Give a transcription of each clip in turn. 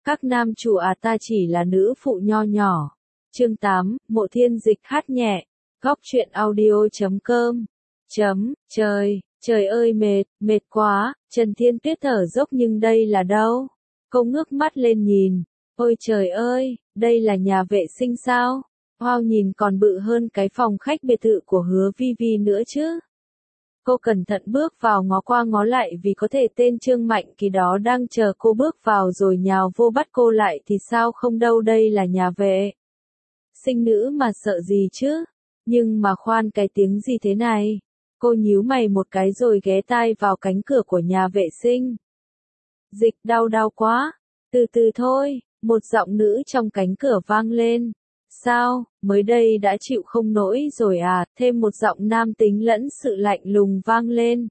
Các nam chủ à, ta chỉ là nữ phụ nho nhỏ. Chương 8, Mộ Thiên Dịch hát nhẹ. Góc truyện audio.com. Trời ơi mệt quá, Trần Thiên Tuyết thở dốc nhưng đây là đâu? Cô ngước mắt lên nhìn. Ôi trời ơi, đây là nhà vệ sinh sao? Wow, nhìn còn bự hơn cái phòng khách biệt thự của Hứa Vi Vi nữa chứ. Cô cẩn thận bước vào ngó qua ngó lại vì có thể tên Trương Mạnh Kỳ đó đang chờ cô bước vào rồi nhào vô bắt cô lại thì sao không đâu, đây là nhà vệ sinh nữ mà sợ gì chứ. Nhưng mà khoan, cái tiếng gì thế này? Cô nhíu mày một cái rồi ghé tai vào cánh cửa của nhà vệ sinh. Dịch, đau quá. Từ từ thôi, một giọng nữ trong cánh cửa vang lên. Sao, mới đây đã chịu không nổi rồi à? Thêm một giọng nam tính lẫn sự lạnh lùng vang lên.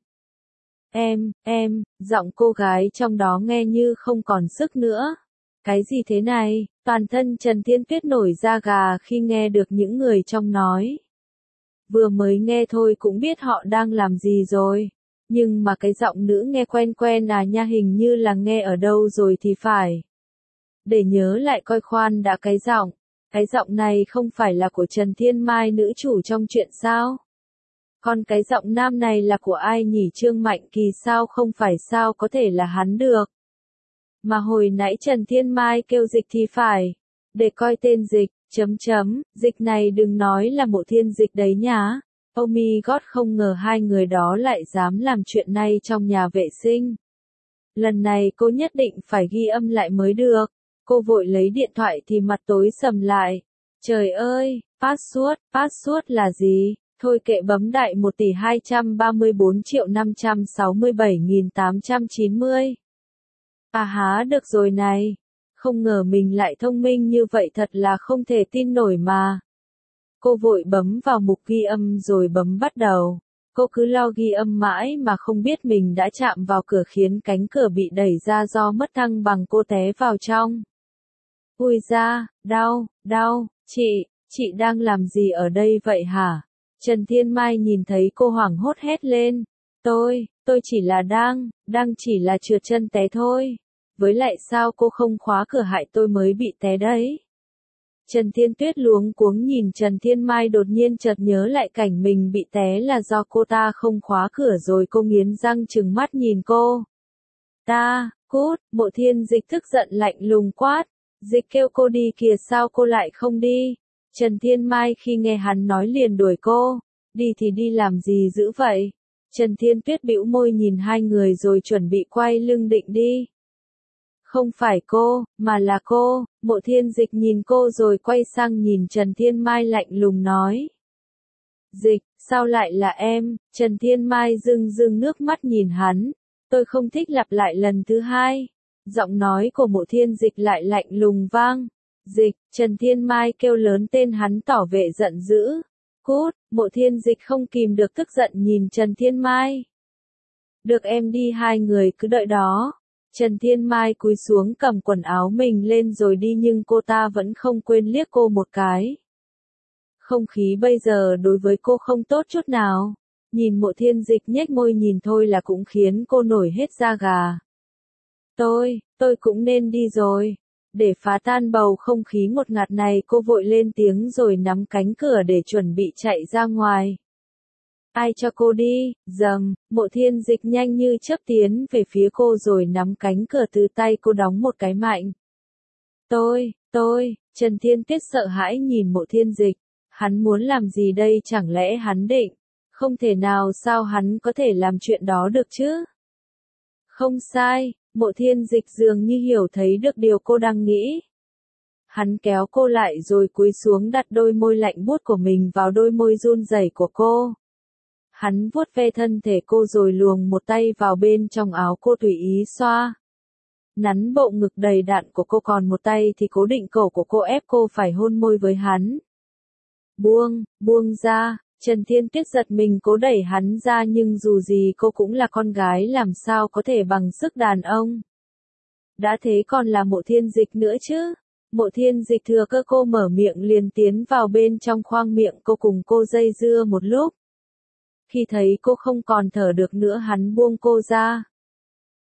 Giọng cô gái trong đó nghe như không còn sức nữa. Cái gì thế này? Toàn thân Trần Thiên Tuyết nổi da gà khi nghe được những người trong nói. Vừa mới nghe thôi cũng biết họ đang làm gì rồi. Nhưng mà cái giọng nữ nghe quen quen à nha, hình như là nghe ở đâu rồi thì phải. Để nhớ lại coi, khoan đã, cái giọng này không phải là của Trần Thiên Mai nữ chủ trong truyện sao? Còn cái giọng nam này là của ai nhỉ? Trương Mạnh Kỳ sao? Không phải, sao có thể là hắn được? Mà hồi nãy Trần Thiên Mai kêu Dịch thì phải. Để coi tên Dịch, Dịch này đừng nói là Mộ Thiên Dịch đấy nhá. Oh my god, không ngờ hai người đó lại dám làm chuyện này trong nhà vệ sinh. Lần này cô nhất định phải ghi âm lại mới được. Cô vội lấy điện thoại thì mặt tối sầm lại. Trời ơi, password là gì? Thôi kệ, bấm đại 1.234.567.890. À há, được rồi này. Không ngờ mình lại thông minh như vậy, thật là không thể tin nổi mà. Cô vội bấm vào mục ghi âm rồi bấm bắt đầu. Cô cứ lo ghi âm mãi mà không biết mình đã chạm vào cửa khiến cánh cửa bị đẩy ra do mất thăng bằng, cô té vào trong. Ui da, đau, chị đang làm gì ở đây vậy hả? Trần Thiên Mai nhìn thấy cô hoảng hốt hét lên. Tôi chỉ là đang chỉ là trượt chân té thôi. Với lại sao cô không khóa cửa, hại tôi mới bị té đấy. Trần Thiên Tuyết luống cuống nhìn Trần Thiên Mai, đột nhiên chợt nhớ lại cảnh mình bị té là do cô ta không khóa cửa rồi cô nghiến răng trừng mắt nhìn cô. Cút, Mộ Thiên Dịch tức giận lạnh lùng quát. Dịch kêu cô đi kìa, sao cô lại không đi? Trần Thiên Mai khi nghe hắn nói liền đuổi cô. Đi thì đi, làm gì dữ vậy? Trần Thiên Tuyết bĩu môi nhìn hai người rồi chuẩn bị quay lưng định đi. Không phải cô, mà là cô. Mộ Thiên Dịch nhìn cô rồi quay sang nhìn Trần Thiên Mai lạnh lùng nói. Dịch, sao lại là em? Trần Thiên Mai rưng nước mắt nhìn hắn. Tôi không thích lặp lại lần thứ hai. Giọng nói của Mộ Thiên Dịch lại lạnh lùng vang. Dịch, Trần Thiên Mai kêu lớn tên hắn tỏ vẻ giận dữ. Cút, Mộ Thiên Dịch không kìm được tức giận nhìn Trần Thiên Mai. Được, em đi, hai người cứ đợi đó. Trần Thiên Mai cúi xuống cầm quần áo mình lên rồi đi, nhưng cô ta vẫn không quên liếc cô một cái. Không khí bây giờ đối với cô không tốt chút nào. Nhìn Mộ Thiên Dịch nhếch môi nhìn thôi là cũng khiến cô nổi hết da gà. Tôi cũng nên đi rồi. Để phá tan bầu không khí ngột ngạt này, cô vội lên tiếng rồi nắm cánh cửa để chuẩn bị chạy ra ngoài. Ai cho cô đi? Dầm, Mộ Thiên Dịch nhanh như chớp tiến về phía cô rồi nắm cánh cửa từ tay cô đóng một cái mạnh. Trần Thiên Tuyết sợ hãi nhìn Mộ Thiên Dịch. Hắn muốn làm gì đây? Chẳng lẽ hắn định? Không thể nào, sao hắn có thể làm chuyện đó được chứ? Không sai, Mộ Thiên Dịch dường như hiểu thấy được điều cô đang nghĩ. Hắn kéo cô lại rồi cúi xuống đặt đôi môi lạnh buốt của mình vào đôi môi run rẩy của cô. Hắn vuốt ve thân thể cô rồi luồn một tay vào bên trong áo cô tùy ý xoa. Nắn bộ ngực đầy đặn của cô, còn một tay thì cố định cổ của cô, ép cô phải hôn môi với hắn. Buông ra. Trần Thiên Tuyết giật mình cố đẩy hắn ra, nhưng dù gì cô cũng là con gái, làm sao có thể bằng sức đàn ông. Đã thế còn là Mộ Thiên Dịch nữa chứ. Mộ Thiên Dịch thừa cơ cô mở miệng liền tiến vào bên trong khoang miệng cô, cùng cô dây dưa một lúc. Khi thấy cô không còn thở được nữa, hắn buông cô ra.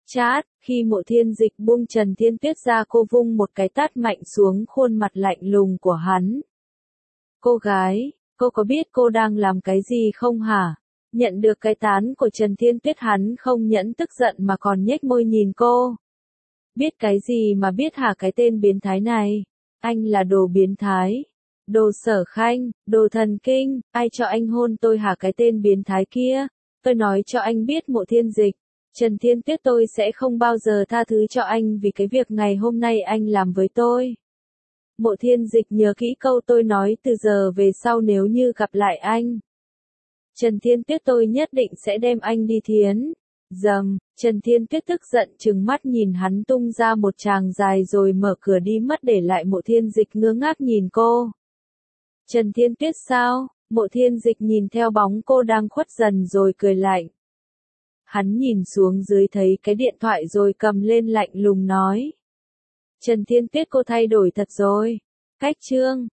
Chát, khi Mộ Thiên Dịch buông Trần Thiên Tuyết ra cô vung một cái tát mạnh xuống khuôn mặt lạnh lùng của hắn. Cô gái, cô có biết cô đang làm cái gì không hả? Nhận được cái tán của Trần Thiên Tuyết hắn không nhẫn tức giận mà còn nhếch môi nhìn cô. Biết cái gì mà biết hả cái tên biến thái này? Anh là đồ biến thái. Đồ Sở Khanh, đồ thần kinh, ai cho anh hôn tôi hả cái tên biến thái kia? Tôi nói cho anh biết Mộ Thiên Dịch. Trần Thiên Tuyết tôi sẽ không bao giờ tha thứ cho anh vì cái việc ngày hôm nay anh làm với tôi. Mộ Thiên Dịch nhớ kỹ câu tôi nói từ giờ về sau nếu như gặp lại anh. Trần Thiên Tuyết tôi nhất định sẽ đem anh đi thiến. Dầm, Trần Thiên Tuyết tức giận trừng mắt nhìn hắn tung ra một tràng dài rồi mở cửa đi mất để lại Mộ Thiên Dịch ngơ ngác nhìn cô. Trần Thiên Tuyết sao? Mộ Thiên Dịch nhìn theo bóng cô đang khuất dần rồi cười lạnh. Hắn nhìn xuống dưới thấy cái điện thoại rồi cầm lên lạnh lùng nói. Trần Thiên Tuyết cô thay đổi thật rồi. Cách chương.